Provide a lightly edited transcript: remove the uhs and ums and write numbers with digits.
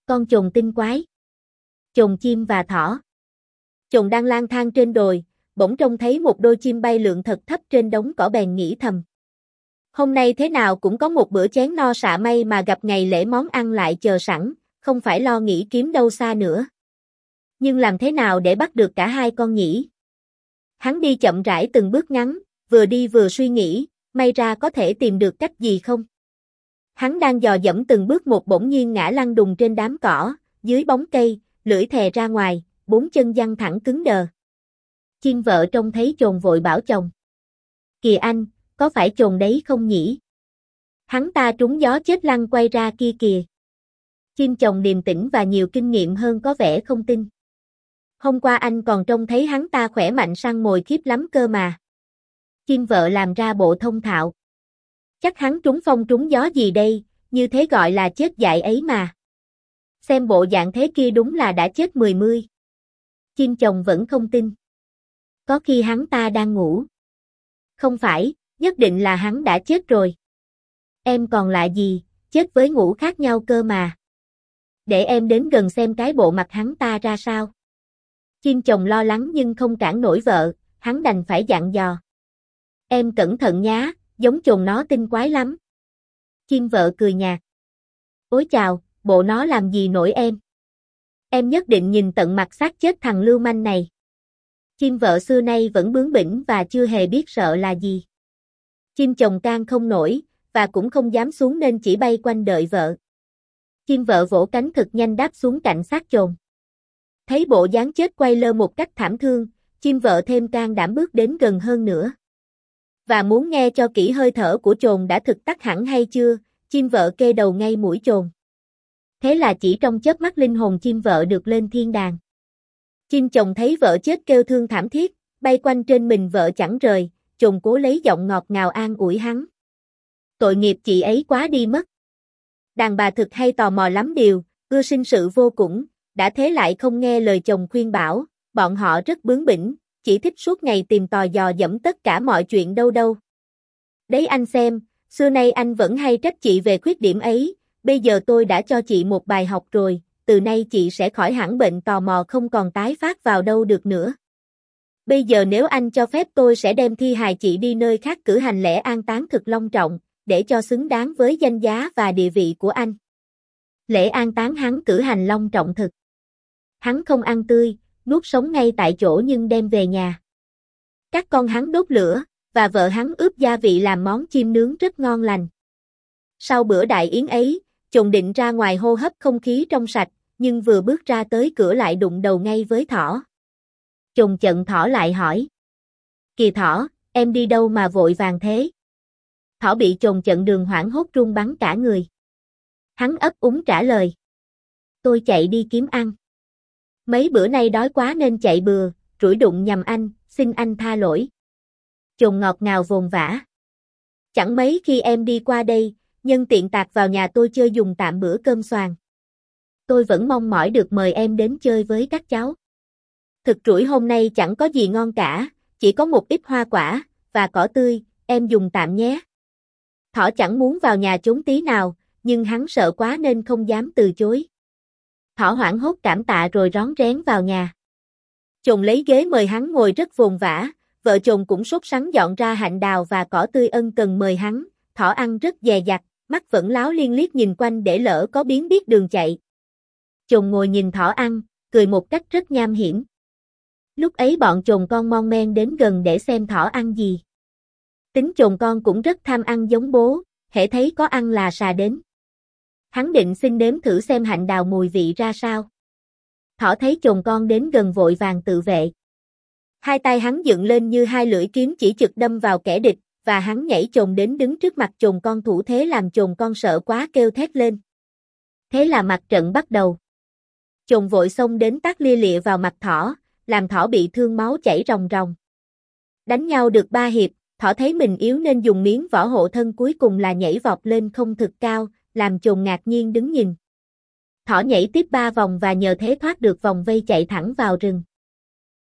Con chồn tinh quái. Chồn chim và thỏ. Chồn đang lang thang trên đồi, bỗng trông thấy một đôi chim bay lượn thật thấp trên đống cỏ bèn nghĩ thầm. Hôm nay thế nào cũng có một bữa chén no xạ may mà gặp ngày lễ món ăn lại chờ sẵn, không phải lo nghĩ kiếm đâu xa nữa. Nhưng làm thế nào để bắt được cả hai con nhỉ? Hắn đi chậm rãi từng bước ngắn, vừa đi vừa suy nghĩ, may ra có thể tìm được cách gì không? Hắn đang dò dẫm từng bước một bỗng nhiên ngã lăn đùng trên đám cỏ, dưới bóng cây, lưỡi thè ra ngoài, bốn chân giăng thẳng cứng đờ. Chim vợ trông thấy chồn vội bảo chồng. Kìa anh, có phải chồn đấy không nhỉ? Hắn ta trúng gió chết lăn quay ra kia kìa. Chim chồng điềm tĩnh và nhiều kinh nghiệm hơn có vẻ không tin. Hôm qua anh còn trông thấy hắn ta khỏe mạnh săn mồi khiếp lắm cơ mà. Chim vợ làm ra bộ thông thạo. Chắc hắn trúng phong trúng gió gì đây, như thế gọi là chết dại ấy mà. Xem bộ dạng thế kia đúng là đã chết mười mươi. Chim chồng vẫn không tin. Có khi hắn ta đang ngủ. Không phải, nhất định là hắn đã chết rồi. Em còn lạ gì, chết với ngủ khác nhau cơ mà. Để em đến gần xem cái bộ mặt hắn ta ra sao. Chim chồng lo lắng nhưng không cản nổi vợ, hắn đành phải dặn dò. Em cẩn thận nhá, giống chồn nó tinh quái lắm. Chim vợ cười nhạt. Ôi chào, bộ nó làm gì nổi em. Em nhất định nhìn tận mặt xác chết thằng lưu manh này. Chim vợ xưa nay vẫn bướng bỉnh và chưa hề biết sợ là gì. Chim chồng can không nổi, và cũng không dám xuống nên chỉ bay quanh đợi vợ. Chim vợ vỗ cánh thật nhanh đáp xuống cạnh xác chồn. Thấy bộ dáng chết quay lơ một cách thảm thương, chim vợ thêm can đảm bước đến gần hơn nữa. Và muốn nghe cho kỹ hơi thở của chồn đã thực tắt hẳn hay chưa, chim vợ kê đầu ngay mũi chồn. Thế là chỉ trong chớp mắt linh hồn chim vợ được lên thiên đàng. Chim chồng thấy vợ chết kêu thương thảm thiết, bay quanh trên mình vợ chẳng rời, chồn cố lấy giọng ngọt ngào an ủi hắn. Tội nghiệp chị ấy quá đi mất. Đàn bà thực hay tò mò lắm điều, ưa sinh sự vô cùng, đã thế lại không nghe lời chồng khuyên bảo, bọn họ rất bướng bỉnh, chỉ thích suốt ngày tìm tòi dò dẫm tất cả mọi chuyện đâu đâu. Đấy anh xem, xưa nay anh vẫn hay trách chị về khuyết điểm ấy, bây giờ tôi đã cho chị một bài học rồi, từ nay chị sẽ khỏi hẳn bệnh tò mò không còn tái phát vào đâu được nữa. Bây giờ nếu anh cho phép tôi sẽ đem thi hài chị đi nơi khác cử hành lễ an táng thực long trọng, để cho xứng đáng với danh giá và địa vị của anh. Lễ an táng hắn cử hành long trọng thực. Hắn không ăn tươi, nuốt sống ngay tại chỗ nhưng đem về nhà. Các con hắn đốt lửa, và vợ hắn ướp gia vị làm món chim nướng rất ngon lành. Sau bữa đại yến ấy, chồn định ra ngoài hô hấp không khí trong sạch, nhưng vừa bước ra tới cửa lại đụng đầu ngay với thỏ. Chồn chận thỏ lại hỏi. Kìa thỏ, em đi đâu mà vội vàng thế? Thỏ bị chồn chận đường hoảng hốt run bắn cả người. Hắn ấp úng trả lời. Tôi chạy đi kiếm ăn. Mấy bữa nay đói quá nên chạy bừa, rủi đụng nhầm anh, xin anh tha lỗi. Chồn ngọt ngào vồn vã. Chẳng mấy khi em đi qua đây, nhân tiện tạt vào nhà tôi chơi dùng tạm bữa cơm xoàn. Tôi vẫn mong mỏi được mời em đến chơi với các cháu. Thực rủi hôm nay chẳng có gì ngon cả, chỉ có một ít hoa quả, và cỏ tươi, em dùng tạm nhé. Thỏ chẳng muốn vào nhà trốn tí nào, nhưng hắn sợ quá nên không dám từ chối. Thỏ hoảng hốt cảm tạ rồi rón rén vào nhà. Chồn lấy ghế mời hắn ngồi rất vồn vã, vợ chồng cũng sốt sắng dọn ra hạnh đào và cỏ tươi ân cần mời hắn, thỏ ăn rất dè dặt, mắt vẫn láo liên liếc nhìn quanh để lỡ có biến biết đường chạy. Chồn ngồi nhìn thỏ ăn, cười một cách rất nham hiểm. Lúc ấy bọn chồn con mon men đến gần để xem thỏ ăn gì. Tính chồn con cũng rất tham ăn giống bố, hễ thấy có ăn là sà đến. Hắn định xin nếm thử xem hạnh đào mùi vị ra sao. Thỏ thấy chồn con đến gần vội vàng tự vệ. Hai tay hắn dựng lên như hai lưỡi kiếm chỉ chực đâm vào kẻ địch, và hắn nhảy chồn đến đứng trước mặt chồn con thủ thế làm chồn con sợ quá kêu thét lên. Thế là mặt trận bắt đầu. Chồn vội xông đến tát lia lịa vào mặt thỏ, làm thỏ bị thương máu chảy ròng ròng. Đánh nhau được 3 hiệp, thỏ thấy mình yếu nên dùng miếng vỏ hộ thân cuối cùng là nhảy vọt lên không thực cao, làm chồn ngạc nhiên đứng nhìn. Thỏ nhảy tiếp 3 vòng và nhờ thế thoát được vòng vây chạy thẳng vào rừng.